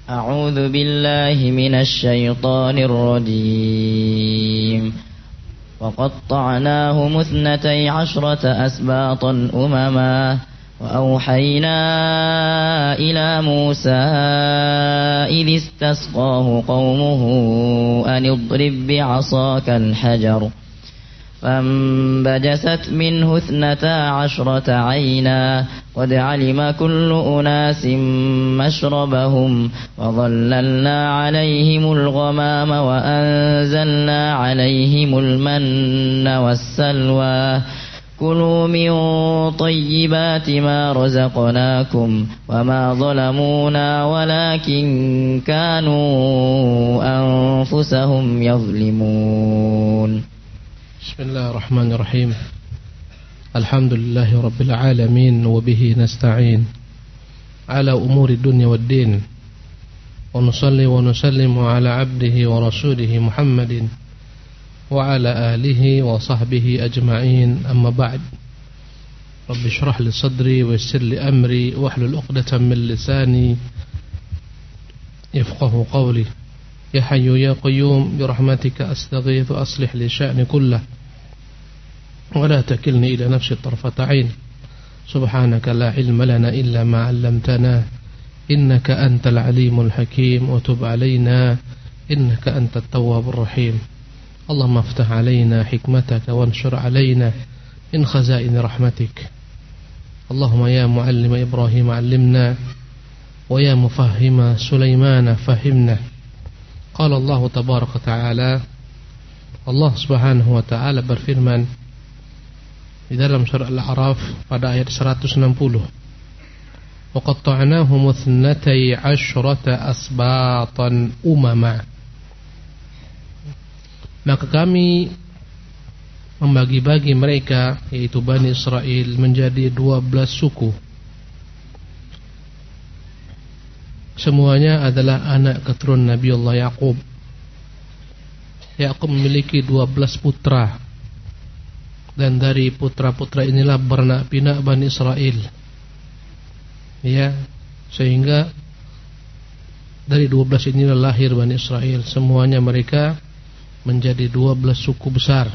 أعوذ بالله من الشيطان الرجيم وقطعناهم 12 أسباطا أمما وأوحينا إلى موسى إذ استسقاه قومه أن اضرب بعصاك الحجر فانبجست منه 12 عينا قد علم كل أناس مشربهم وظللنا عليهم الغمام وأنزلنا عليهم المن والسلوى كلوا من طيبات ما رزقناكم وما ظلمونا ولكن كانوا أنفسهم يظلمون. Bismillahirrahmanirrahim. Alhamdulillahi rabbil alamin wa bihi nasta'in ala umuri dunya waddin. Wa nusalli wa nusallimu ala abdihi wa rasulihi Muhammadin wa ala alihi wa sahbihi ajma'in. Amma ba'd. Rabbi shrah li sadri wa yassir li amri wa hlul 'uqdatam min lisani yafqahu qawli. Ya Hayyu ya Qayyum birahmatika astaghithu aslih li sya'ni kullah wa la takilni ila nafsi tarfata 'ain. Subhanaka la ilma lana illa ma 'allamtana innaka antal alimul hakim wa tub 'alaina innaka antat tawwabur rahim. Allahumma iftah 'alaina hikmataka wanshur 'alaina min khazain rahmatik. Allahumma ya muallima Ibrahim 'allimna wa ya mufahhima Sulaiman fahimna. Qala Allah tabaraka ta'ala, Allah subhanahu wa ta'ala berfirman di dalam surah Al-A'raf pada ayat 160, wa qatta'nahum 12 asbatan umama. Maka kami membagi-bagi mereka, yaitu Bani Israel, menjadi 12 suku. Semuanya adalah anak keturunan Nabi Allah Yaqub. Yaqub memiliki 12 putra, dan dari putra-putra inilah beranak pinak Bani Israel. Ya, sehingga dari 12 inilah lahir Bani Israel. Semuanya mereka menjadi 12 suku besar.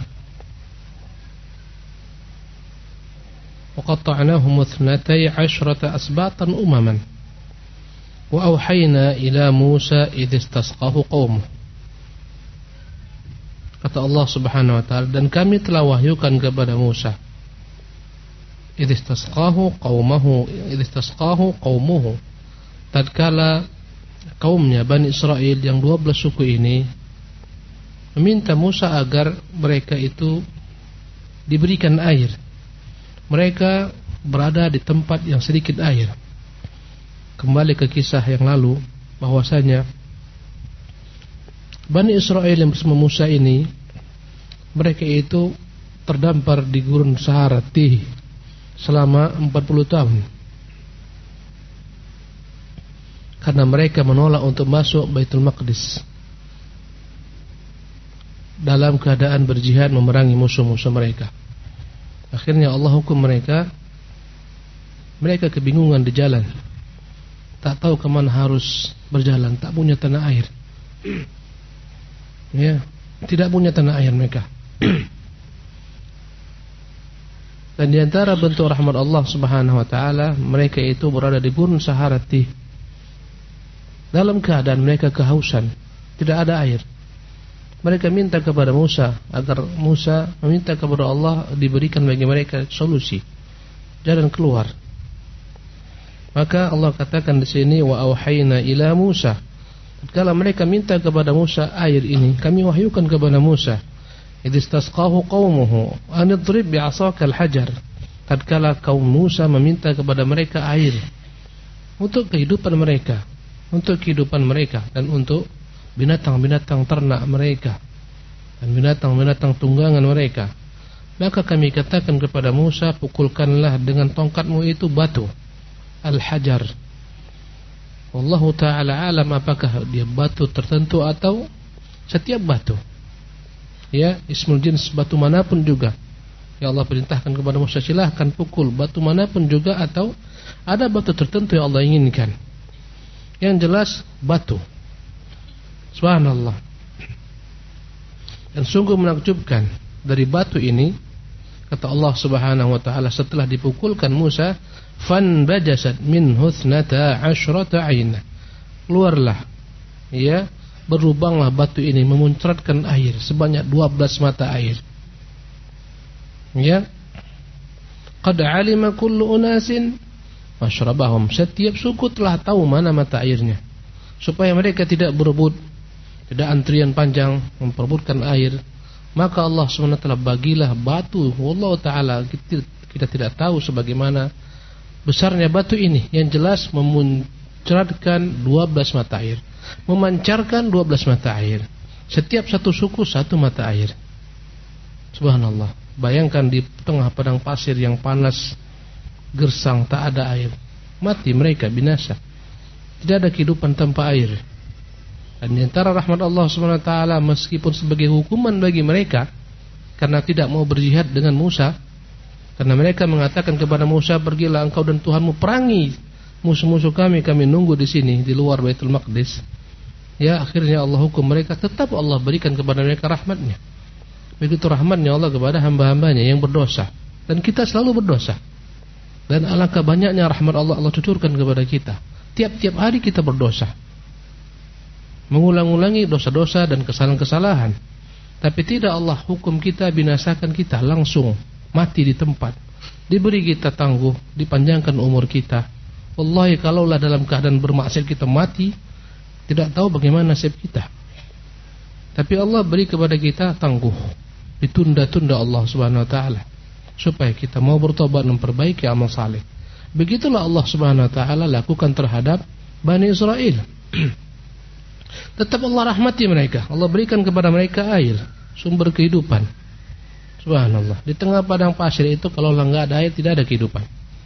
Wa qatta'nahum 12 asbatan umaman. Wa auhayna ila Musa idh istasqahu qaumuh. Kata Allah Subhanahu wa taala, dan kami telah wahyukan kepada Musa idh istasqahu qaumuhu, tatkala kaumnya Bani Israel yang 12 suku ini meminta Musa agar mereka itu diberikan air. Mereka berada di tempat yang sedikit air. Kembali ke kisah yang lalu, bahwasanya Bani Israel yang bersama Musa ini, mereka itu terdampar di gurun Sahara Tih selama 40 tahun, karena mereka menolak untuk masuk Baitul Maqdis dalam keadaan berjihad memerangi musuh-musuh mereka. Akhirnya Allah hukum mereka. Mereka kebingungan di jalan, tak tahu kemana harus berjalan, tak punya tanah air. Ya, tidak punya tanah air mereka. Dan di antara bentuk rahmat Allah Subhanahu wa taala, mereka itu berada di gurun Sahara Tih dalam keadaan mereka kehausan, tidak ada air. Mereka minta kepada Musa agar Musa meminta kepada Allah diberikan bagi mereka solusi, jalan keluar. Maka Allah katakan di sini, wa auhayna ila Musa. Tatkala mereka minta kepada Musa air ini, kami wahyukan kepada Musa idh istasqahu qaumuhu an idrib bi'asaka al-hajar. Tatkala kaum Musa meminta kepada mereka air untuk kehidupan mereka, dan untuk binatang-binatang ternak mereka dan binatang-binatang tunggangan mereka, maka kami katakan kepada Musa, pukulkanlah dengan tongkatmu itu batu al-hajar. Wallahu ta'ala alam, apakah dia batu tertentu atau setiap batu. Ya, ismul jins, batu manapun juga. Ya Allah perintahkan kepada Musa, silahkan pukul batu manapun juga, atau ada batu tertentu yang Allah inginkan. Yang jelas batu. Subhanallah. Dan sungguh menakjubkan, dari batu ini kata Allah Subhanahu wa taala setelah dipukulkan Musa, fanbajasat minhu 12 'aina. Keluarlah, ya, berlubanglah batu ini memuncratkan air sebanyak 12 mata air. Ya. Qad 'alima kullu unasin mashrabahum. Setiap suku telah tahu mana mata airnya, supaya mereka tidak berebut, tidak antrian panjang memperebutkan air. Maka Allah SWT bagilah batu. Wallahu ta'ala, kita tidak tahu sebagaimana besarnya batu ini. Yang jelas memuncratkan 12 mata air, memancarkan 12 mata air. Setiap satu suku satu mata air. Subhanallah. Bayangkan di tengah padang pasir yang panas, gersang, tak ada air. Mati mereka, binasa. Tidak ada kehidupan tanpa air. Dan di antara rahmat Allah SWT, meskipun sebagai hukuman bagi mereka karena tidak mau berjihad dengan Musa, karena mereka mengatakan kepada Musa, pergilah engkau dan Tuhanmu perangi musuh-musuh kami nunggu di sini di luar Baitul Maqdis. Ya, akhirnya Allah hukum mereka, tetap Allah berikan kepada mereka rahmatnya. Begitu rahmatnya Allah kepada hamba-hambanya yang berdosa. Dan kita selalu berdosa. Dan alangkah banyaknya rahmat Allah cucurkan kepada kita. Tiap-tiap hari kita berdosa, mengulang-ulangi dosa-dosa dan kesalahan-kesalahan. Tapi tidak Allah hukum kita, binasakan kita langsung, mati di tempat. Diberi kita tangguh, dipanjangkan umur kita. Wallahi kalaulah dalam keadaan bermaksiat kita mati, tidak tahu bagaimana nasib kita. Tapi Allah beri kepada kita tangguh, ditunda-tunda Allah Subhanahu wa taala, supaya kita mau bertobat dan memperbaiki amal saleh. Begitulah Allah Subhanahu wa taala lakukan terhadap Bani Israel. Tetap Allah rahmati mereka. Allah berikan kepada mereka air, sumber kehidupan. Subhanallah. Di tengah padang pasir itu kalau enggak ada air, tidak ada kehidupan.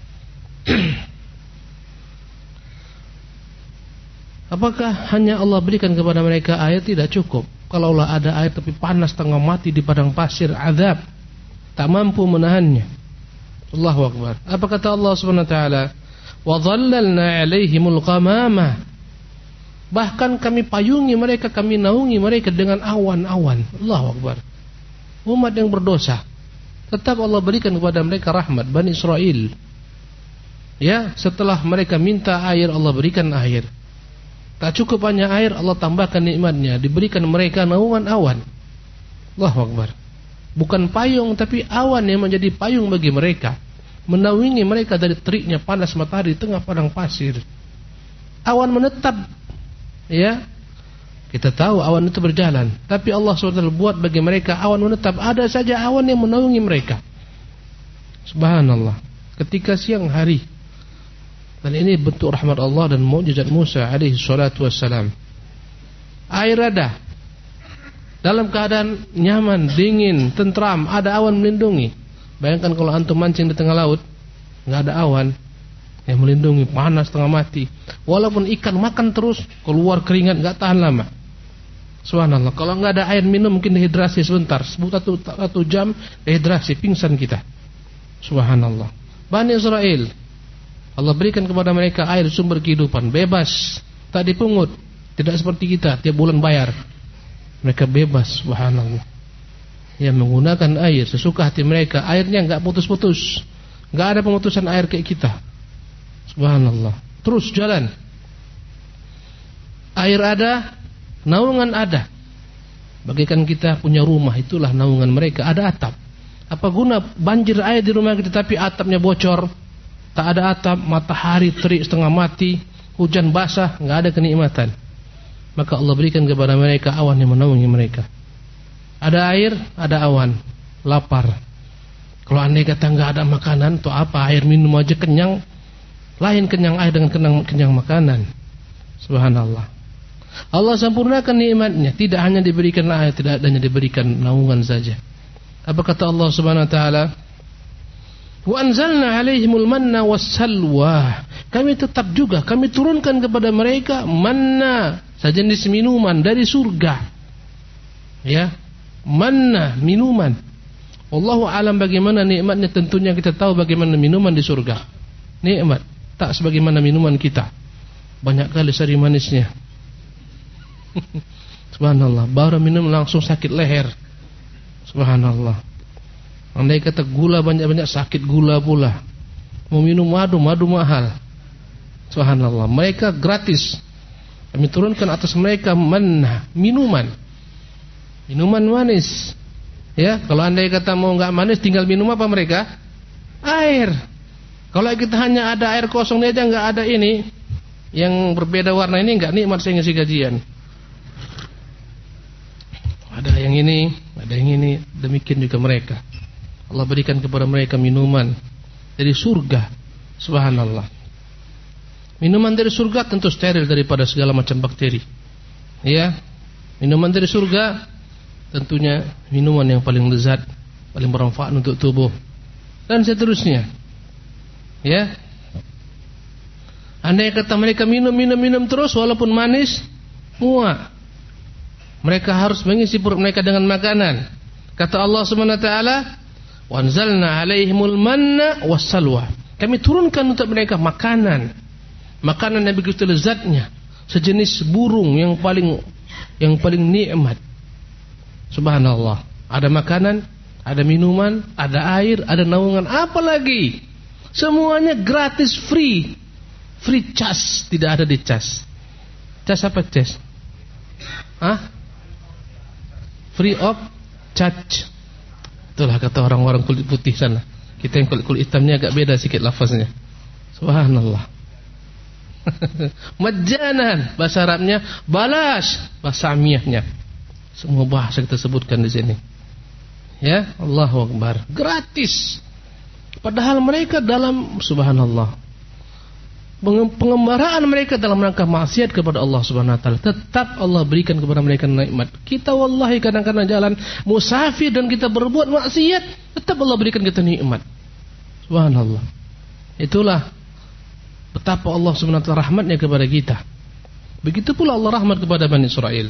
Apakah hanya Allah berikan kepada mereka air? Tidak cukup. Kalaulah ada air tapi panas, tengah mati di padang pasir, azab, tak mampu menahannya. Allahu Akbar. Apa kata Allah Subhanahu wa taala? Wa dhallalna 'alaihimul ghamama. Bahkan kami payungi mereka, kami naungi mereka dengan awan-awan. Allahu Akbar. Umat yang berdosa, tetap Allah berikan kepada mereka rahmat. Bani Israel, ya, setelah mereka minta air, Allah berikan air. Tak cukup hanya air, Allah tambahkan nikmatnya, diberikan mereka naungan awan. Allahu Akbar. Bukan payung, tapi awan yang menjadi payung bagi mereka, menaungi mereka dari teriknya panas matahari di tengah padang pasir. Awan menetap. Ya, kita tahu awan itu berjalan, tapi Allah SWT buat bagi mereka awan menetap. Ada saja awan yang menaungi mereka. Subhanallah. Ketika siang hari, dan ini bentuk rahmat Allah dan mukjizat Musa alaihi salatu wassalam. Air ada, dalam keadaan nyaman, dingin, tentram, ada awan melindungi. Bayangkan kalau antum mancing di tengah laut, nggak ada awan yang melindungi, panas setengah mati. Walaupun ikan makan terus, keluar keringat, nggak tahan lama. Subhanallah. Kalau nggak ada air minum, mungkin dehidrasi sebentar, satu jam dehidrasi, pingsan kita. Subhanallah. Bani Israel, Allah berikan kepada mereka air, sumber kehidupan, bebas, tak dipungut. Tidak seperti kita, tiap bulan bayar. Mereka bebas, subhanallah. Yang menggunakan air sesuka hati mereka. Airnya nggak putus-putus, nggak ada pemutusan air kayak kita. Subhanallah. Terus jalan. Air ada, naungan ada. Bagaikan kita punya rumah, itulah naungan mereka. Ada atap. Apa guna banjir air di rumah kita tapi atapnya bocor? Tak ada atap, matahari terik setengah mati, hujan basah, nggak ada kenikmatan. Maka Allah berikan kepada mereka awan yang menaungi mereka. Ada air, ada awan. Lapar. Kalau andai kata nggak ada makanan, tuh apa? Air minum aja kenyang. Lain kenyang air dengan kenyang makanan. Subhanallah. Allah sempurnakan nikmatnya. Tidak hanya diberikan air, tidak hanya diberikan naungan saja. Apa kata Allah Subhanahu wa taala? Wa anzalna 'alaihimul manna wassalwa. Kami tetap juga kami turunkan kepada mereka manna, sejenis minuman dari surga. Ya, manna, minuman. Wallahu alam bagaimana nikmatnya, tentunya kita tahu bagaimana minuman di surga. Nikmat tak sebagaimana minuman kita. banyak kali sari manisnya. Subhanallah, baru minum langsung sakit leher. Subhanallah. Andai kata gula banyak-banyak sakit gula pula. Mau minum madu mahal. Subhanallah, mereka gratis. Kami turunkan atas mereka minuman manis. Ya, kalau andai kata mau enggak manis tinggal minum apa mereka? Air. Kalau kita hanya ada air kosong aja enggak ada ini yang berbeda warna ini, enggak nikmat saya ngisi gajian. Ada yang ini, ada yang ini, demikian juga mereka. Allah berikan kepada mereka minuman dari surga. Subhanallah. Minuman dari surga tentu steril daripada segala macam bakteri. Ya. Minuman dari surga tentunya minuman yang paling lezat, paling bermanfaat untuk tubuh. Dan seterusnya. Ya. Andai kata mereka minum terus walaupun manis, muak. Mereka harus mengisi perut mereka dengan makanan. Kata Allah Subhanahu wa taala, "Wa anzalna 'alaihimul manna wassalwa." Kami turunkan untuk mereka makanan yang begitu lezatnya, sejenis burung yang paling nikmat. Subhanallah. Ada makanan, ada minuman, ada air, ada naungan, apa lagi? Semuanya gratis, free charge, tidak ada dicas. Cas apa cas? Free of charge. Itulah kata orang-orang kulit putih sana. Kita yang kulit hitamnya agak beda sedikit lafaznya. Subhanallah. Majanan bahasa Arabnya, balas bahasa Amiyahnya. Semua bahasa kita sebutkan di sini. Ya, Allahu Akbar. Gratis. Padahal mereka dalam subhanallah, pengembaraan mereka dalam rangka maksiat kepada Allah Subhanahu wa taala, tetap Allah berikan kepada mereka nikmat. Kita wallahi kadang-kadang jalan musafir dan kita berbuat maksiat, tetap Allah berikan kita nikmat. Subhanallah. Itulah betapa Allah Subhanahu wa taala rahmatnya kepada kita. Begitu pula Allah rahmat kepada Bani Israel.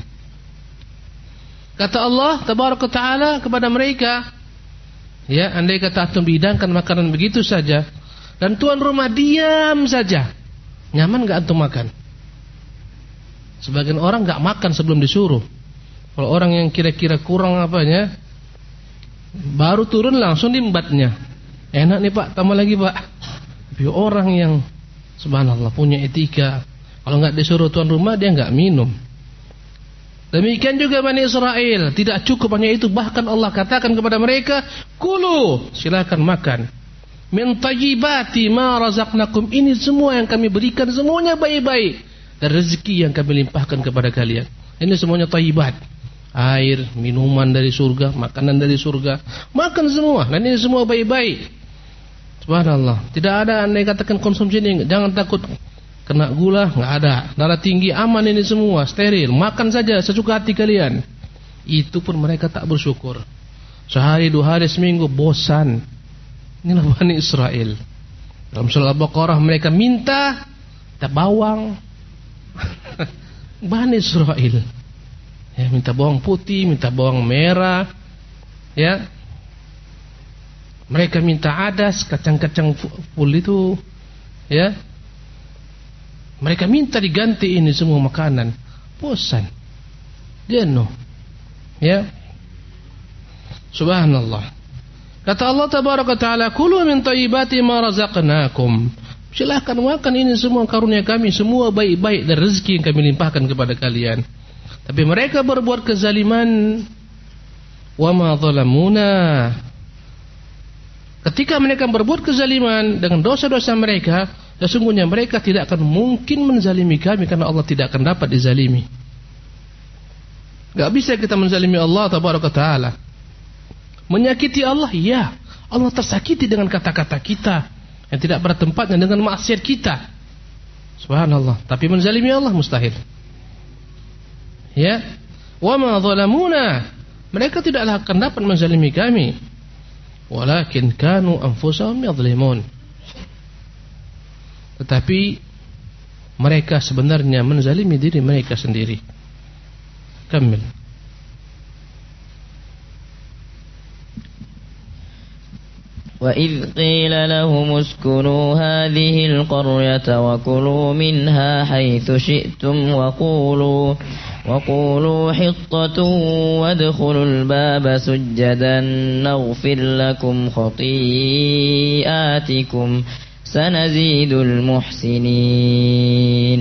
Kata Allah tabaraka taala kepada mereka, ya, andai kata antum dihidangkan makanan begitu saja dan tuan rumah diam saja, nyaman enggak antum makan? Sebagian orang enggak makan sebelum disuruh. Kalau orang yang kira-kira kurang apanya, baru turun langsung diembatnya. Enak nih Pak, tambah lagi Pak. Tapi orang yang subhanallah punya etika, kalau enggak disuruh tuan rumah dia enggak minum. Demikian juga Bani Israel, tidak cukup hanya itu, bahkan Allah katakan kepada mereka, kulu, silakan makan. Min tayyibati ma razaqnakum, ini semua yang kami berikan semuanya baik-baik, dan rezeki yang kami limpahkan kepada kalian. Ini semuanya tayyibat. Air, minuman dari surga, makanan dari surga, makan semua, dan ini semua baik-baik. Subhanallah. Tidak ada andai katakan konsumsi ini, jangan takut kena gula, enggak ada. Darah tinggi aman, ini semua steril. Makan saja sesuka hati kalian. Itu pun mereka tak bersyukur. Sehari, 2 hari, seminggu bosan. Inilah Bani Israel. Dalam surah Al-Baqarah mereka minta bawang. Bani Israel. Ya, minta bawang putih, minta bawang merah. Ya. Mereka minta adas, kacang-kacang full itu. Ya. Mereka minta diganti ini semua makanan. Bosan. Jenuh. Ya. Subhanallah. Kata Allah tabaraka taala, "Kulu min thayyibati ma razaqnakum." Silakan makan ini semua karunia kami, semua baik-baik dan rezeki yang kami limpahkan kepada kalian. Tapi mereka berbuat kezaliman. Wa ma zalamuna. Ketika mereka berbuat kezaliman dengan dosa-dosa mereka, sesungguhnya mereka tidak akan mungkin menzalimi kami, karena Allah tidak akan dapat dizalimi. Gak bisa kita menzalimi Allah tabaraka taala. Menyakiti Allah, ya. Allah tersakiti dengan kata-kata kita yang tidak pada tempatnya, dengan maksiat kita. Subhanallah. Tapi menzalimi Allah mustahil. Ya. Wa ma zalamuna. Mereka tidaklah akan dapat menzalimi kami. Walakin kanu anfusahum yadhlimun. Tetapi mereka sebenarnya menzalimi diri mereka sendiri. Kamil. وإذ قيل لهم اسكنوا هذه القرية وكلوا منها حيث شئتم وقولوا حطة وادخلوا الباب سجدا نغفر لكم خطيئاتكم سنزيد المحسنين.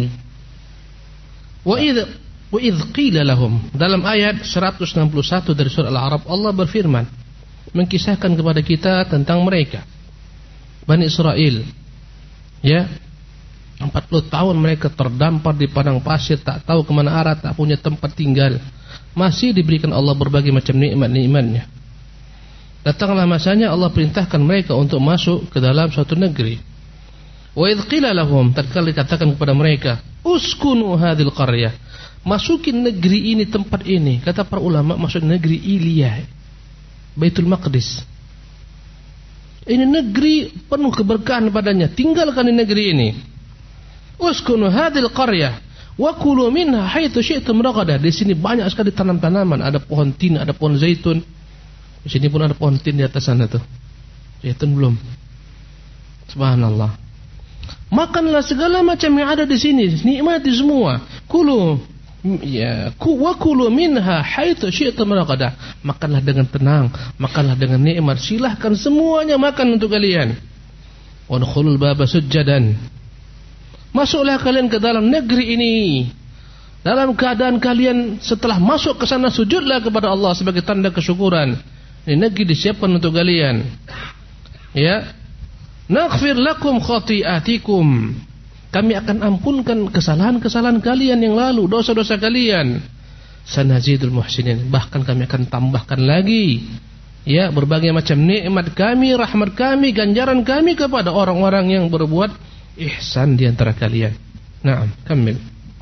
وإذ قيل لهم, dalam ayat 161 dari surah Al-A'raf Allah berfirman mengkisahkan kepada kita tentang mereka Bani Israel, ya, 40 tahun mereka terdampar di padang pasir, tak tahu kemana arah, tak punya tempat tinggal, masih diberikan Allah berbagai macam nikmat-nikmatnya. Datanglah masanya Allah perintahkan mereka untuk masuk ke dalam suatu negeri. Wa idz qila lahum, tatkala dikatakan kepada mereka, uskunu hadhil qaryah, masukin negeri ini, tempat ini. Kata para ulama, maksud negeri Iliyah, Baitul Maqdis. Ini negeri penuh keberkahan padanya, tinggalkan di negeri ini. Uskunu hadhil qaryah wa kulu minha haitsu syi'tum ragadah. Di sini banyak sekali tanam-tanaman, ada pohon tin, ada pohon zaitun. Di sini pun ada pohon tin di atas sana tuh. Zaitun belum. Subhanallah. Makanlah segala macam yang ada di sini, nikmati semua. Kulu wa kulu minha haitsu syi'tum ragadah. Makanlah dengan tenang, makanlah dengan nikmat, silahkan semuanya makan untuk kalian. Wadkhulul baba sujjadan, masuklah kalian ke dalam negeri ini dalam keadaan kalian setelah masuk ke sana sujudlah kepada Allah sebagai tanda kesyukuran. Ini negeri disiapkan untuk kalian. Ya, naghfir lakum khati'atikum, kami akan ampunkan kesalahan-kesalahan kalian yang lalu, dosa-dosa kalian. Sanazidul muhsinin, bahkan kami akan tambahkan lagi, ya, berbagai macam nikmat kami, rahmat kami, ganjaran kami kepada orang-orang yang berbuat ihsan di antara kalian. Naam, kamil.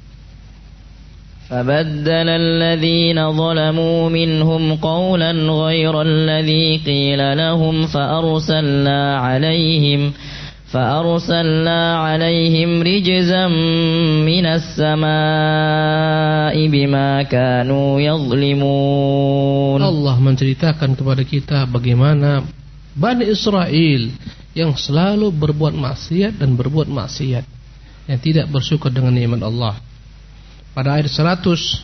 فبدل الذين ظلموا منهم قولا غير الذي قيل لهم فأرسلنا عليهم رجزا من السماء بما كانوا يظلمون. Allah menceritakan kepada kita bagaimana Bani Israel yang selalu berbuat maksiat dan berbuat maksiat, yang tidak bersyukur dengan nikmat Allah. Pada ayat 162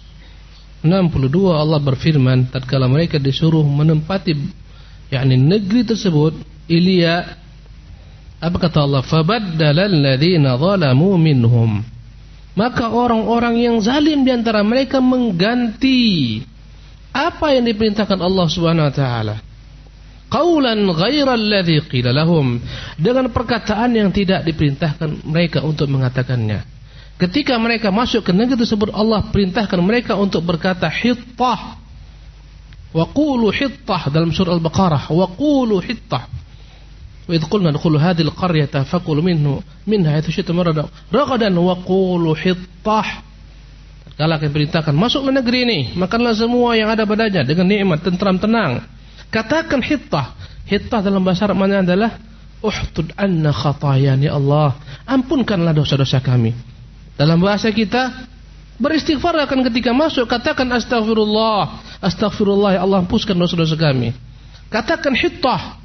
Allah berfirman tatkala mereka disuruh menempati negeri tersebut Iliyah, apa kata Allah? Fabaddalal ladzina zalamu minhum, maka orang-orang yang zalim di antara mereka mengganti apa yang diperintahkan Allah Subhanahu wa taala. Qaulan ghairal ladzi qila lahum, dengan perkataan yang tidak diperintahkan mereka untuk mengatakannya. Ketika mereka masuk ke negeri tersebut, Allah perintahkan mereka untuk berkata hittah. Wa qulu hittah dalam surah Al-Baqarah, wa qulu hittah. Wa idh qulna adkhulu hadhil qaryata faqulu minha haitsu syi'tum ragadan wa qulu hittah. Kalau akan perintahkan masuklah negeri ini, makanlah semua yang ada padanya dengan nikmat, tentram, tenang. Katakan hittah. Hittah dalam bahasa Arab maknanya adalah uhtud anna khatayani Allah, ampunkanlah dosa-dosa kami. Dalam bahasa kita, beristighfar akan ketika masuk, katakan astaghfirullah, astaghfirullah, ya Allah hapuskan dosa-dosa kami. Katakan hittah.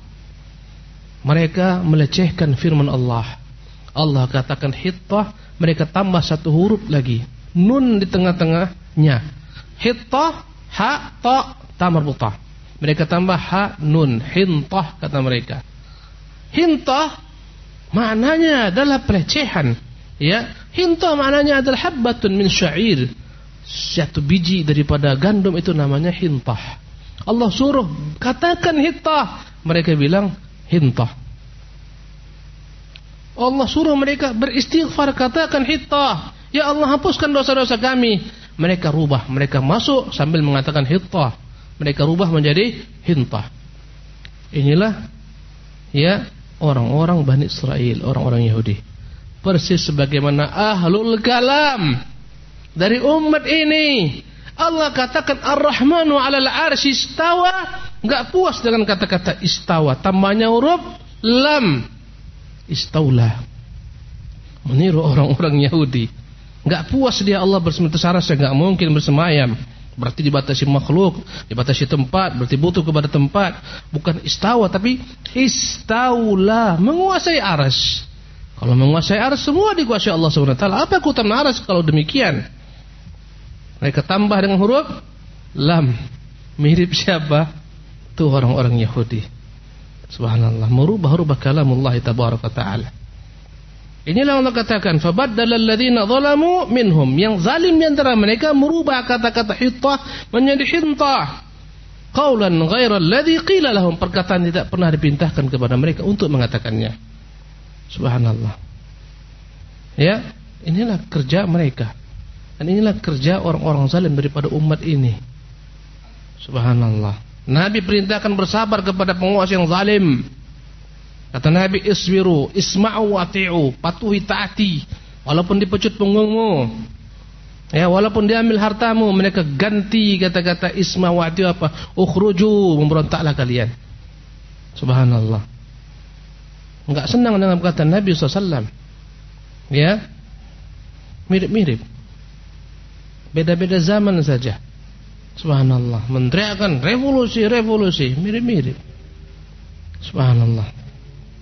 Mereka melecehkan firman Allah. Allah katakan hittah, mereka tambah satu huruf lagi, nun di tengah-tengahnya. Hittah, ha, ta, ta marbutah. Mereka tambah ha, nun, hintah kata mereka. Hintah maknanya adalah pelecehan. Ya, hintah maknanya adalah habbatun min sya'ir, satu biji daripada gandum, itu namanya hintah. Allah suruh katakan hintah, mereka bilang hintah. Allah suruh mereka beristighfar, katakan hintah, ya Allah hapuskan dosa-dosa kami. Mereka rubah, mereka masuk sambil mengatakan hintah, mereka rubah menjadi hintah. Inilah ya orang-orang Bani Israel, orang-orang Yahudi. Persis sebagaimana ahlul kalam dari umat ini. Allah katakan Ar-Rahmanu 'alal 'arsy istawa, enggak puas dengan kata-kata istawa, tambahnya huruf lam, istaula. Meniru orang-orang Yahudi. Enggak puas dia Allah bersemayam, enggak mungkin bersemayam. berarti dibatasi makhluk, dibatasi tempat, berarti butuh kepada tempat. Bukan istawa, tapi istaula, menguasai arsy. Kalau menguasai arsy, semua dikuasai Allah Subhanahu wa taala. Apa keutamaan arsy kalau demikian? Mereka tambah dengan huruf lam. Mirip siapa? Itu orang-orang Yahudi. Subhanallah, merubah-rubah kalamullah tabaraka ta'ala. Inilah Allah katakan, fabaddala alladziina zalamu minhum, yang zalim di antara mereka merubah kata-kata hittah menjadi hintah. Qaulan ghairal ladzi qila lahum, perkataan tidak pernah dipintahkan kepada mereka untuk mengatakannya. Subhanallah. Ya, inilah kerja mereka. Dan inilah kerja orang-orang zalim daripada umat ini. Subhanallah. Nabi perintahkan bersabar kepada penguasa yang zalim. Kata Nabi, isbiru, isma'u wati'u, patuhi taati, walaupun dipecut punggungmu, ya, walaupun diambil hartamu, mereka ganti kata-kata isma'u wati'u apa? Ukhruju, memberontaklah kalian. Subhanallah. Enggak senang dengan perkataan Nabi SAW. Ya, mirip-mirip, beda-beda zaman saja. Subhanallah, meneriakkan revolusi, revolusi, mirip-mirip. Subhanallah.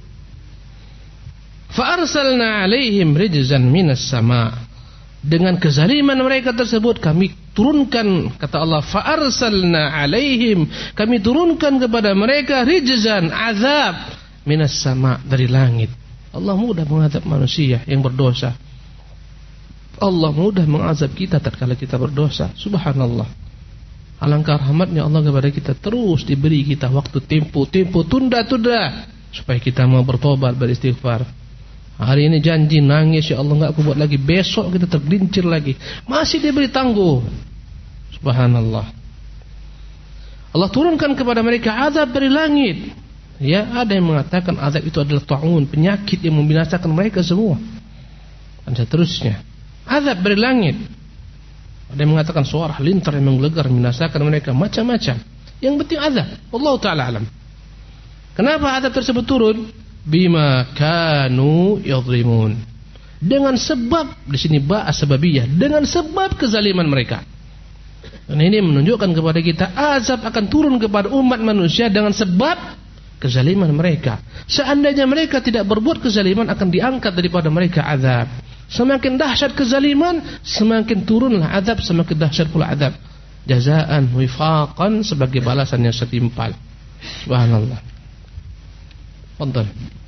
Fa'arsalna alaihim rijzan minas sama. Dengan kezaliman mereka tersebut kami turunkan, kata Allah, fa'arsalna alaihim, kami turunkan kepada mereka rijzan, azab, minas sama, dari langit. Allah mudah mengadab manusia yang berdosa. Allah mudah mengazab kita tatkala kita berdosa. Subhanallah. Alangkah rahmatnya Allah kepada kita, terus diberi kita waktu, tempo, tunda supaya kita mau bertobat, beristighfar. Hari ini janji, nangis, ya Allah enggak aku buat lagi, besok kita tergelincir lagi, masih diberi tangguh. Subhanallah. Allah turunkan kepada mereka azab dari langit. Ya, ada yang mengatakan azab itu adalah ta'un, penyakit yang membinasakan mereka semua, dan seterusnya. Azab dari langit. Ada yang mengatakan suara lintar yang menggelegar membinasakan mereka, macam-macam. Yang penting azab. Allah Ta'ala alam. Kenapa azab tersebut turun? Bima kanu yadhlimun, dengan sebab, di sini ba' sababiyah, dengan sebab kezaliman mereka. Dan ini menunjukkan kepada kita azab akan turun kepada umat manusia dengan sebab kezaliman mereka. Seandainya mereka tidak berbuat kezaliman, akan diangkat daripada mereka azab. Semakin dahsyat kezaliman, semakin turunlah azab, semakin dahsyat pula azab. Jazaan wifaqan, sebagai balasan yang setimpal. Subhanallah. Fadhal.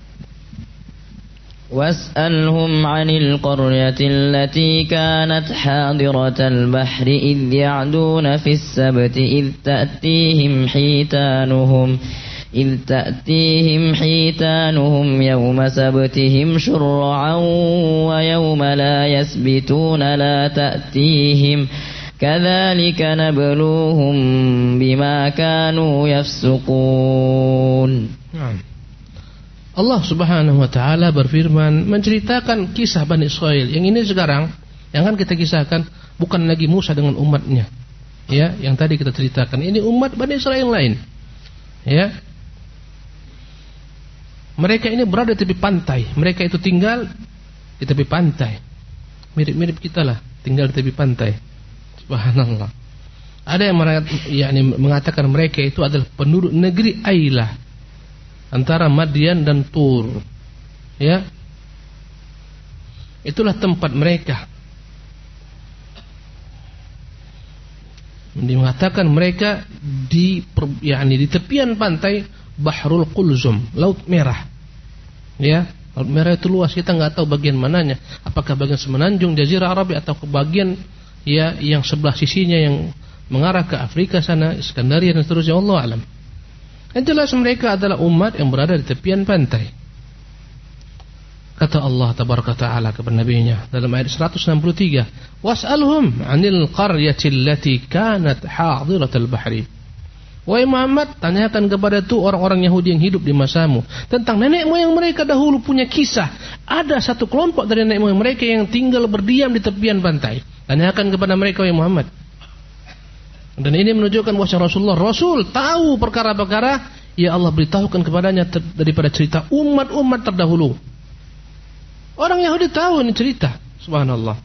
واسألهم عن القرية التي كانت حاضرة البحر إذ يعدون في السبت إذ تأتيهم حيتانهم يوم سبتهم شرعا ويوم لا يسبتون لا تأتيهم كذلك نبلوهم بما كانوا يفسقون. Allah Subhanahu wa taala berfirman menceritakan kisah Bani Israil. Yang ini sekarang yang akan kita kisahkan bukan lagi Musa dengan umatnya. Ya, yang tadi kita ceritakan ini umat Bani Israil lain. Ya. Mereka ini berada di tepi pantai. Mereka itu tinggal di tepi pantai. Mirip-mirip kita lah, tinggal di tepi pantai. Subhanallah. Ada yang mengatakan mereka itu adalah penduduk negeri Ailah, antara Madian dan Tur. Ya, itulah tempat mereka. Mengatakan mereka di tepian pantai Bahrul Qulzum, Laut Merah. Ya, Laut Merah itu luas, kita nggak tahu bagian mananya. Apakah bagian semenanjung Jazirah Arab atau ke bagian ya yang sebelah sisinya yang mengarah ke Afrika sana, Iskandaria dan seterusnya, Allah alam. Yang jelas mereka adalah umat yang berada di tepian pantai. Kata Allah Tabaraka Ta'ala kepada Nabi-Nya dalam ayat 163, was'alhum 'anil qaryati allati kanat hadiratal bahri. Wahai Muhammad, tanyakan kepada itu orang-orang Yahudi yang hidup di masamu tentang nenek moyang mereka dahulu punya kisah. Ada satu kelompok dari nenek moyang mereka yang tinggal berdiam di tepian pantai. Tanyakan kepada mereka, wahai Muhammad. Dan ini menunjukkan bahwa Rasulullah Rasul tahu perkara-perkara yang Allah beritahukan kepadanya daripada cerita umat-umat terdahulu. Orang Yahudi tahu ini cerita, subhanallah.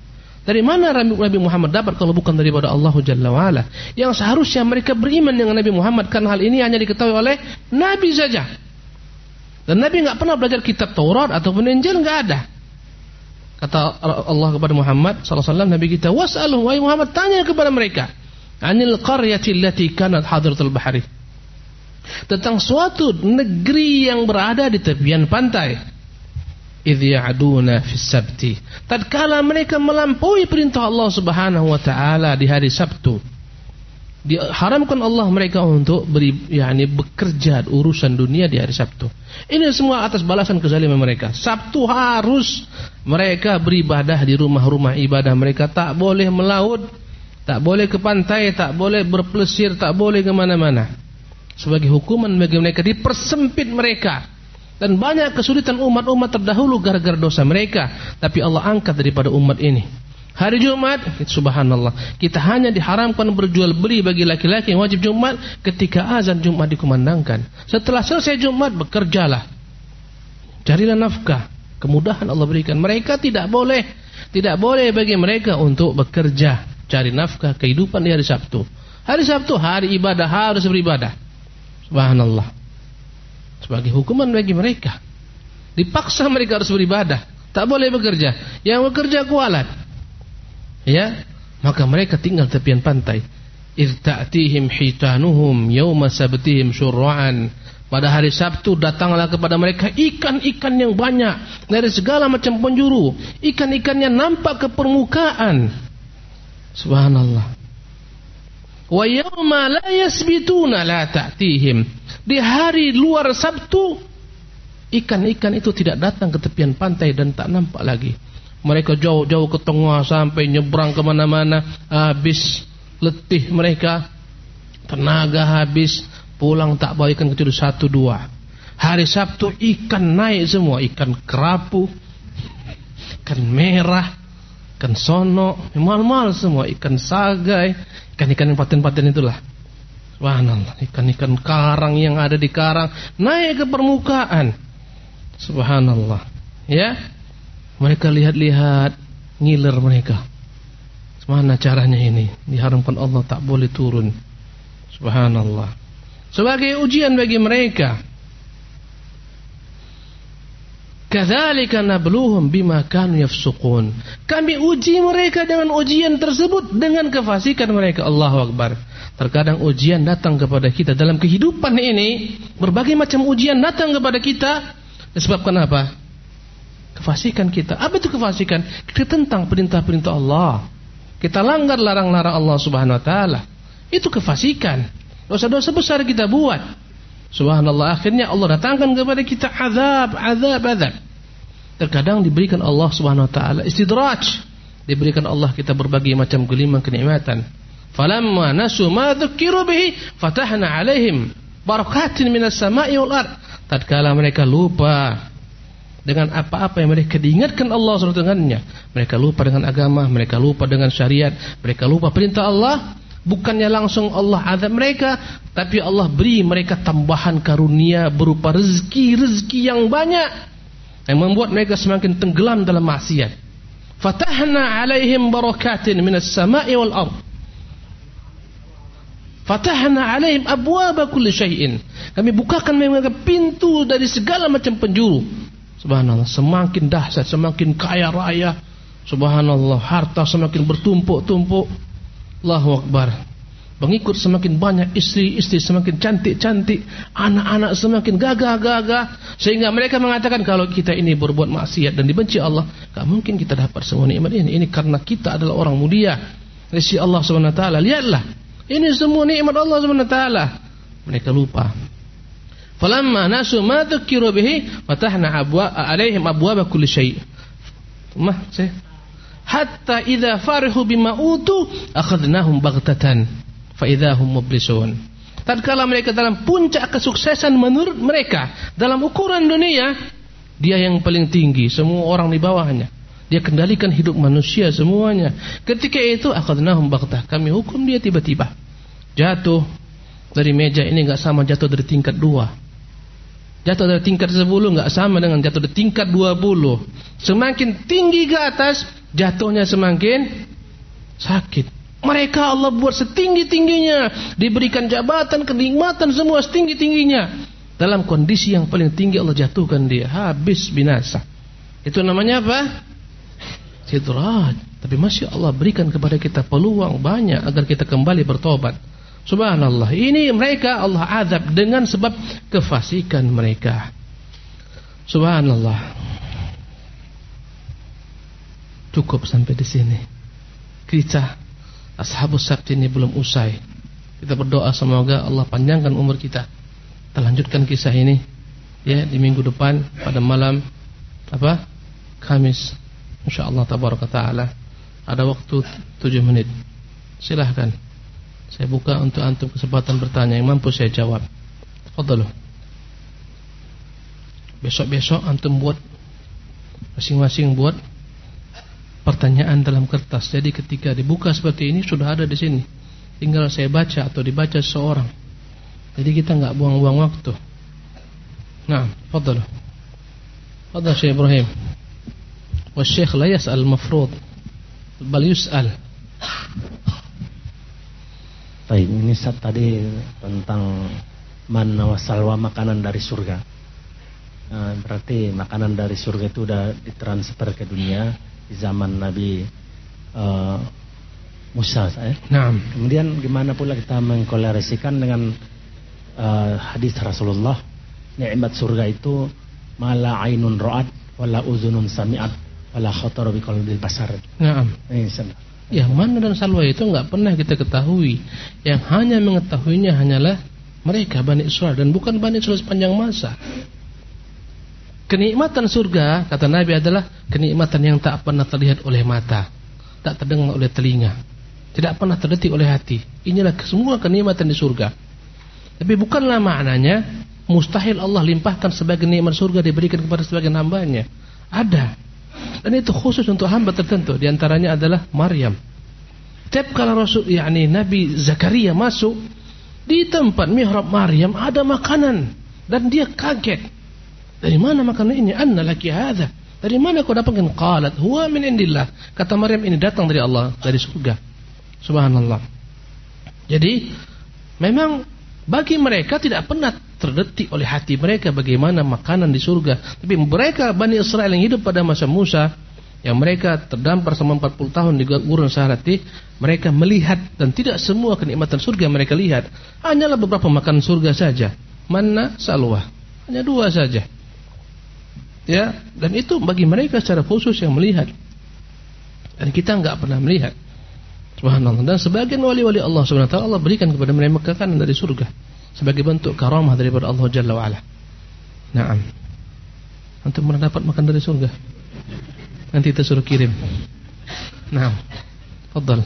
Dari mana Nabi Muhammad dapat kalau bukan daripada Allah Jalla wa'ala? Yang seharusnya mereka beriman dengan Nabi Muhammad, karena hal ini hanya diketahui oleh Nabi saja. Dan Nabi nggak pernah belajar kitab Taurat ataupun Injil, nggak ada. Kata Allah kepada Muhammad SAW, Nabi kita, was'aluhum, wahai Muhammad, tanya kepada mereka, anil qaryati allati kanat hadratul bahri, tentang suatu negeri yang berada di tepian pantai. Idh ya'duna fis sabti, tatkala mereka melampaui perintah Allah Subhanahu wa taala di hari Sabtu. Diharamkan Allah mereka untuk bekerja urusan dunia di hari Sabtu. Ini semua atas balasan kezaliman mereka. Sabtu harus mereka beribadah di rumah-rumah ibadah mereka, tak boleh melaut, tak boleh ke pantai, tak boleh berpelesir, tak boleh ke mana-mana. Sebagai hukuman bagi mereka, dipersempit mereka. Dan banyak kesulitan umat-umat terdahulu gara-gara dosa mereka, tapi Allah angkat daripada umat ini. Hari Jumat, subhanallah, kita hanya diharamkan berjual beli bagi laki-laki yang wajib Jumat ketika azan Jumat dikumandangkan. Setelah selesai Jumat, bekerjalah, carilah nafkah, kemudahan Allah berikan. Mereka tidak boleh bagi mereka untuk bekerja, cari nafkah kehidupan di hari Sabtu. Hari Sabtu hari ibadah, harus beribadah. Subhanallah. Sebagai hukuman bagi mereka, dipaksa mereka harus beribadah, tak boleh bekerja. Yang bekerja kualat, ya, maka mereka tinggal tepian pantai. Irta'tihim hitanuhum yawma sabtihim syur'an. Pada hari Sabtu datanglah kepada mereka ikan-ikan yang banyak dari segala macam penjuru. Ikan-ikannya nampak ke permukaan. Subhanallah. Wa yawma la yasbituna la ta'tihim. Di hari luar Sabtu, ikan-ikan itu tidak datang ke tepian pantai dan tak nampak lagi. Mereka jauh-jauh ke tengah sampai nyebrang kemana-mana. Habis letih mereka, tenaga habis, pulang tak bawa ikan kecuali 1-2. Hari Sabtu ikan naik semua, ikan kerapu, ikan merah, ikan sono, mal-mal semua, ikan sagai, ikan-ikan yang paten-paten itulah. Subhanallah, ikan-ikan karang yang ada di karang naik ke permukaan. Subhanallah. Ya, mereka lihat-lihat, ngiler mereka. Mana caranya ini? Diharamkan Allah, tak boleh turun. Subhanallah. Sebagai ujian bagi mereka. Kadzalika nabluhum bima kanu yafsukun. Kami uji mereka dengan ujian tersebut, dengan kefasikan mereka. Allahu Akbar. Terkadang ujian datang kepada kita dalam kehidupan ini, berbagai macam ujian datang kepada kita disebabkan apa? Kefasikan kita. Apa itu kefasikan? Kita tentang perintah-perintah Allah, kita langgar larang-larang Allah Subhanahu wa taala. Itu kefasikan. Dosa-dosa besar kita buat. Subhanallah, akhirnya Allah datangkan kepada kita azab. Terkadang diberikan Allah Subhanahu wa taala istidraj. Diberikan Allah kita berbagai macam geliman kenikmatan. Falamma nasu ma dzukiru bihi fatahna alaihim barakatin minas sama'i wal ard. Tatkala mereka lupa dengan apa-apa yang mereka diingatkan Allah SWT dengannya, mereka lupa dengan agama, mereka lupa dengan syariat, mereka lupa perintah Allah, bukannya langsung Allah azab mereka, tapi Allah beri mereka tambahan karunia berupa rezeki yang banyak yang membuat mereka semakin tenggelam dalam maksiat. Fatahna alaihim barakatin minas sama'i wal ard. Fatahna alaihim abwaba kulli syai'in. Kami bukakan mereka pintu dari segala macam penjuru. Subhanallah, semakin dahsyat, semakin kaya raya. Subhanallah, harta semakin bertumpuk-tumpuk. Allahu Akbar. Pengikut semakin banyak, istri-istri semakin cantik-cantik, anak-anak semakin gagah-gagah, sehingga mereka mengatakan kalau kita ini berbuat maksiat dan dibenci Allah, tak mungkin kita dapat semua nikmat ini. Ini karena kita adalah orang mulia dari sisi Allah Subhanahu wa taala. Lihatlah, ini semua nikmat Allah Subhanahu wa taala. Mereka lupa. Falamma nasu ma dzukiru bihi fatahna alaihim abwaaba kulli syai'. Hatta idza farihu bima utu akhadnahum baghtatan fa idzahum mublisun. Tatkala mereka dalam puncak kesuksesan menurut mereka dalam ukuran dunia, dia yang paling tinggi, semua orang di bawahnya. Dia kendalikan hidup manusia semuanya. Ketika itu akhadnahum baghtah, kami hukum dia tiba-tiba. Jatuh dari meja ini enggak sama jatuh dari tingkat 2. Jatuh dari tingkat 10 enggak sama dengan jatuh dari tingkat 20. Semakin tinggi ke atas, jatuhnya semakin sakit. Mereka Allah buat setinggi-tingginya, diberikan jabatan, kenikmatan semua setinggi-tingginya. Dalam kondisi yang paling tinggi Allah jatuhkan dia, habis binasa. Itu namanya apa? Sidraj. Tapi masih Allah berikan kepada kita peluang banyak agar kita kembali bertobat. Subhanallah. Ini mereka Allah azab dengan sebab kefasikan mereka. Subhanallah. Cukup sampai di sini. Kita Ashabus Sabt ini belum usai. Kita berdoa semoga Allah panjangkan umur kita. Kita lanjutkan kisah ini ya di minggu depan pada malam Kamis. Insyaallah tabaraka taala. Ada waktu 7 menit. Silahkan. Saya buka untuk antum kesempatan bertanya, yang mampu saya jawab. Tafadhalu. Besok-besok antum buat masing-masing buat pertanyaan dalam kertas. Jadi ketika dibuka seperti ini sudah ada di sini. Tinggal saya baca atau dibaca seseorang. Jadi kita enggak buang-buang waktu. Nah, tafadhal. Tafadhal Syekh Ibrahim. Wasy-Syekh la yas'al mafrud, bal yus'al. Baik, ini tadi tentang manna wa salwa, makanan dari surga. Berarti makanan dari surga itu sudah ditransfer ke dunia di zaman Nabi Musa. Nah, kemudian gimana pula kita mengkolerasikan dengan hadis Rasulullah, nikmat surga itu mala ainun ra'at wala uzunun sami'at wala khatara bi qalbil basar. Nah, ya, manna dan salwa itu enggak pernah kita ketahui. Yang hanya mengetahuinya hanyalah mereka Bani Israel dan bukan Bani Israel sepanjang masa. Kenikmatan surga kata Nabi adalah kenikmatan yang tak pernah terlihat oleh mata, tak terdengar oleh telinga, tidak pernah terdetik oleh hati. Inilah semua kenikmatan di surga. Tapi bukanlah maknanya mustahil Allah limpahkan sebagai nikmat surga diberikan kepada sebagian hambanya. Ada. Dan itu khusus untuk hamba tertentu. Di antaranya adalah Maryam. Setiap kala Nabi Zakaria masuk di tempat mihrab Maryam ada makanan dan dia kaget. Dari mana makanan ini? Anna laki hadza? Dari mana kau dapatkan? Qalat huwa min indillah. Kata Maryam, ini datang dari Allah, dari surga. Subhanallah. Jadi memang bagi mereka tidak pernah terdetik oleh hati mereka bagaimana makanan di surga. Tapi mereka Bani Israel yang hidup pada masa Musa, yang mereka terdampar selama 40 tahun di gurun Sahrati, mereka melihat dan tidak semua kenikmatan surga mereka lihat. Hanyalah beberapa makanan surga saja. Manna, salwa. Hanya 2 saja. Ya, dan itu bagi mereka secara khusus yang melihat. Dan kita enggak pernah melihat. Subhanallah. Dan sebagian wali-wali Allah Subhanahu wa taala Allah berikan kepada mereka makanan dari surga sebagai bentuk karamah daripada Allah Jalla wa Ala. Naam. Untuk mendapat makan dari surga. Nanti kita suruh kirim. Naam. Fadhal.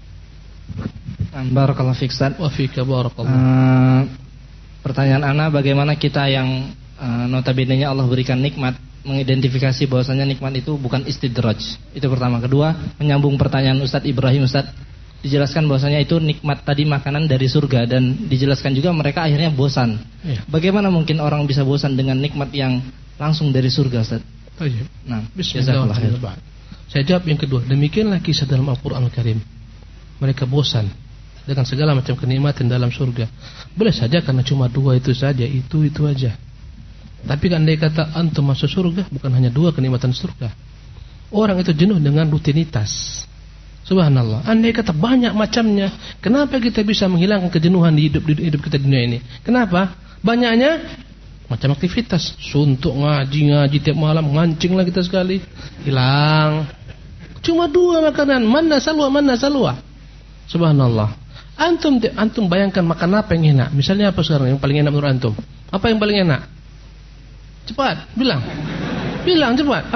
Barakallahu fiik Ustaz. Wa fiika barakallahu. Pertanyaan ana, bagaimana kita yang notabene-nya Allah berikan nikmat mengidentifikasi bahwasanya nikmat itu bukan istidraj. Itu pertama. Kedua, menyambung pertanyaan Ustadz Ibrahim, Ustadz dijelaskan bahwasanya itu nikmat tadi makanan dari surga dan dijelaskan juga mereka akhirnya bosan. Ya. Bagaimana mungkin orang bisa bosan dengan nikmat yang langsung dari surga, Ustadz? Nah, bismillahirrahmanirrahim. Saya jawab yang kedua. Demikianlah kisah dalam Al-Qur'anul Karim. Mereka bosan dengan segala macam kenikmatan dalam surga. Boleh saja karena cuma 2 itu saja, itu aja. Tapi kan andai kata antum masuk surga, bukan hanya 2 kenikmatan surga. Orang itu jenuh dengan rutinitas. Subhanallah. Andai kata banyak macamnya, kenapa kita bisa menghilangkan kejenuhan di hidup kita di dunia ini? Kenapa? Banyaknya macam aktivitas. Suntuk ngaji tiap malam, ngancinglah kita sekali. Hilang. Cuma 2 makanan, manna salwa. Subhanallah. Antum bayangkan makan apa yang enak? Misalnya apa sekarang yang paling enak menurut antum? Apa yang paling enak? Cepat, bilang cepat.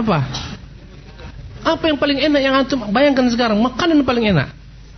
Apa yang paling enak yang antum bayangkan sekarang? Makanan yang paling enak.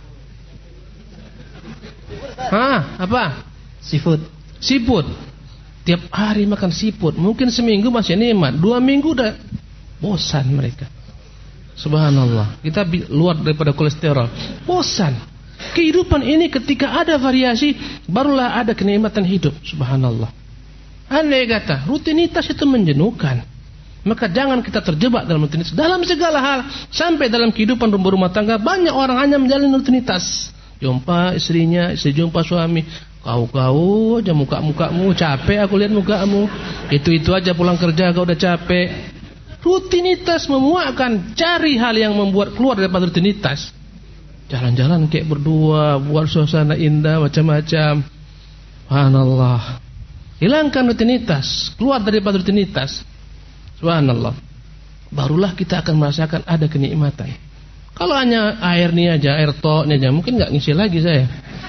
Apa? Seafood. Tiap hari makan seafood. Mungkin seminggu masih nikmat, 2 minggu udah bosan mereka. Subhanallah. Kita luar daripada kolesterol. Bosan. Kehidupan ini ketika ada variasi, barulah ada kenikmatan hidup. Subhanallah. Andai kata rutinitas itu menjenuhkan, Maka jangan kita terjebak dalam rutinitas dalam segala hal. Sampai dalam kehidupan rumah tangga banyak orang hanya menjalani rutinitas. Jumpa istrinya, istri jumpa suami. Kau aja muka-mukamu, capek aku lihat mukamu. Itu aja pulang kerja kau udah capek. Rutinitas memuakkan. Cari hal yang membuat keluar daripada rutinitas. Jalan-jalan kayak berdua, buat suasana indah macam-macam. Subhanallah. Hilangkan rutinitas, keluar daripada rutinitas. Subhanallah. Barulah kita akan merasakan ada kenikmatan. Kalau hanya air nih aja, air tok nih aja, mungkin nggak ngisi lagi saya.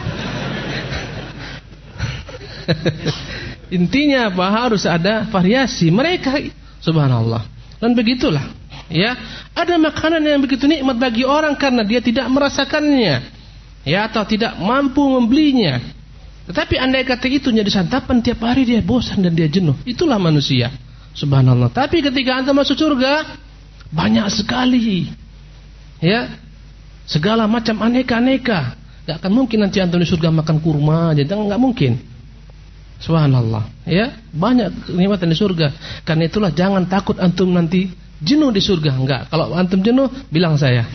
Intinya apa? Harus ada variasi. Mereka, subhanallah. Dan begitulah, ya. Ada makanan yang begitu nikmat bagi orang karena dia tidak merasakannya, ya, atau tidak mampu membelinya. Tetapi andai kata itu jadi santapan tiap hari, dia bosan dan dia jenuh. Itulah manusia. Subhanallah. Tapi ketika antum masuk surga, banyak sekali, ya, segala macam aneka-aneka. Gak akan mungkin nanti antum di surga makan kurma aja, nggak mungkin. Subhanallah, ya, banyak kenikmatan di surga. Karena itulah jangan takut antum nanti jenuh di surga. Enggak, kalau antum jenuh bilang saya.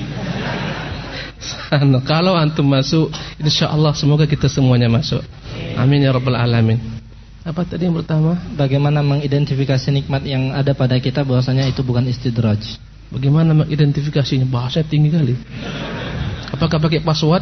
Kalau antum masuk, insyaallah semoga kita semuanya masuk. Amin ya rabbal alamin. Apa tadi yang pertama? Bagaimana mengidentifikasi nikmat yang ada pada kita bahwasanya itu bukan istidraj? Bagaimana mengidentifikasinya? Bahasanya tinggi kali. Apakah pakai password?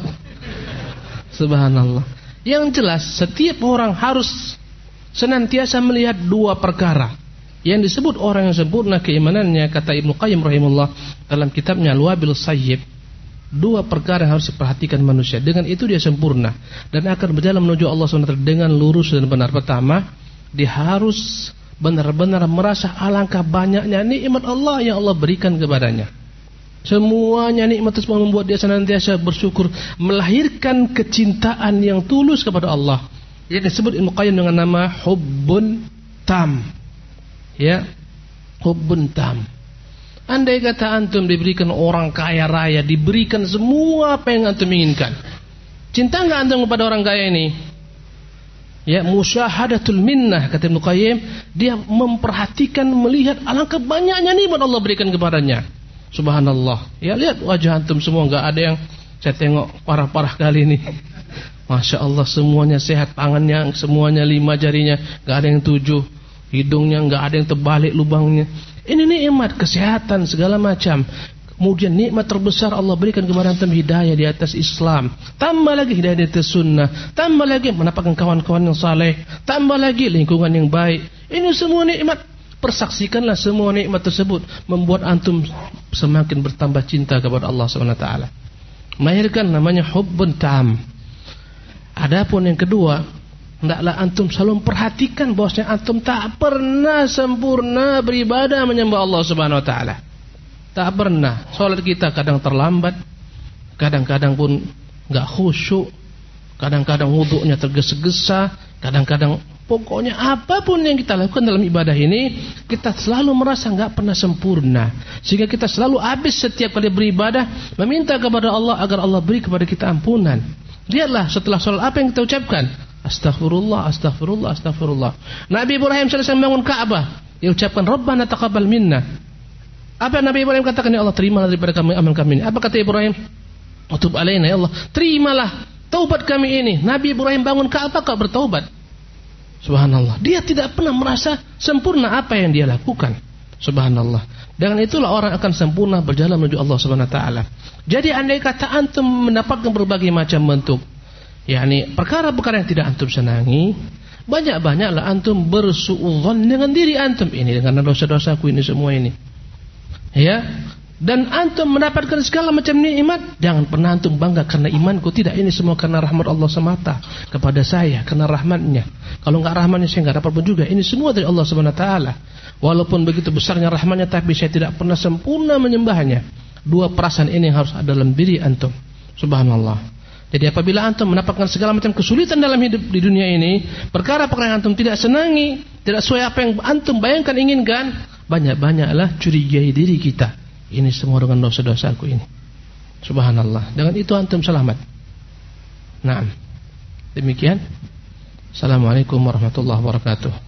Subhanallah. Yang jelas setiap orang harus senantiasa melihat dua perkara. Yang disebut orang yang sempurna keimanannya, kata Ibnu Qayyim rahimahullah dalam kitabnya Al-Wabil Sayyib, dua perkara yang harus diperhatikan manusia. Dengan itu dia sempurna dan akan berjalan menuju Allah SWT dengan lurus dan benar. Pertama, dia harus benar-benar merasa alangkah banyaknya nikmat Allah yang Allah berikan kepadanya. Semuanya nikmat tersebut membuat dia senantiasa bersyukur, melahirkan kecintaan yang tulus kepada Allah. Yang disebut Ibnu Qayyim dengan nama hubbun tam. Ya, hubbun tam. Andai kata antum diberikan orang kaya raya, diberikan semua apa yang antum inginkan, cinta enggak antum kepada orang kaya ini? Ya, musyahadatul minnah, kata Ibnu Qayyim, dia memperhatikan, melihat alangkah banyaknya nikmat Allah berikan kepadanya. Subhanallah. Ya, lihat wajah antum semua, enggak ada yang saya tengok parah-parah kali ini. Masya Allah, semuanya sehat, tangannya semuanya 5 jarinya, enggak ada yang 7, hidungnya enggak ada yang terbalik lubangnya. Ini nikmat kesehatan segala macam. Kemudian nikmat terbesar Allah berikan kepada antum hidayah di atas Islam. Tambah lagi hidayah di atas sunnah. Tambah lagi mendapatkan kawan-kawan yang saleh. Tambah lagi lingkungan yang baik. Ini semua nikmat. Persaksikanlah semua nikmat tersebut, membuat antum semakin bertambah cinta kepada Allah SWT. Melahirkan namanya hubbun tam. Adapun yang kedua, hendaklah antum selalu memperhatikan bahwasanya antum tak pernah sempurna beribadah menyembah Allah SWT. Tak pernah. Salat kita kadang terlambat, kadang-kadang pun enggak khusyuk, kadang-kadang wudunya tergesa-gesa, kadang-kadang pokoknya apapun yang kita lakukan dalam ibadah ini, kita selalu merasa enggak pernah sempurna. Sehingga kita selalu habis setiap kali beribadah meminta kepada Allah agar Allah beri kepada kita ampunan. Lihatlah setelah salat apa yang kita ucapkan? Astaghfirullah, astaghfirullah, astaghfirullah. Nabi Ibrahim selesai membangun Ka'bah, dia ucapkan Rabbana taqabbal minna. Apa Nabi Ibrahim katakan? Ya Allah, terimalah daripada kami amal kami ini. Apa kata Ibrahim? Utub alaina ya Allah, terimalah taubat kami ini. Nabi Ibrahim bangun Ka'bah kok bertaubat. Subhanallah. Dia tidak pernah merasa sempurna apa yang dia lakukan. Subhanallah. Dengan itulah orang akan sempurna berjalan menuju Allah Subhanahu wa taala. Jadi andai kata antum mendapatkan berbagai macam bentuk, yakni perkara-perkara yang tidak antum senangi, banyak-banyaklah antum bersuudzon dengan diri antum, ini dengan dosa-dosaku ini semua ini. Ya. Dan antum mendapatkan segala macam nikmat, jangan pernah antum bangga karena imanku, tidak, ini semua karena rahmat Allah semata kepada saya, karena rahmatnya. Kalau enggak rahmatnya saya enggak dapat pun juga. Ini semua dari Allah Subhanahu wa taala. Walaupun begitu besarnya rahmatnya, tapi saya tidak pernah sempurna menyembahnya. Dua perasaan ini harus ada dalam diri antum. Subhanallah. Jadi apabila antum mendapatkan segala macam kesulitan dalam hidup di dunia ini, perkara-perkara yang antum tidak senangi, tidak sesuai apa yang antum bayangkan, inginkan, banyak-banyaklah curigai diri kita. Ini semua dengan dosa-dosaku ini. Subhanallah. Dengan itu antum selamat. Naam. Demikian. Assalamualaikum warahmatullahi wabarakatuh.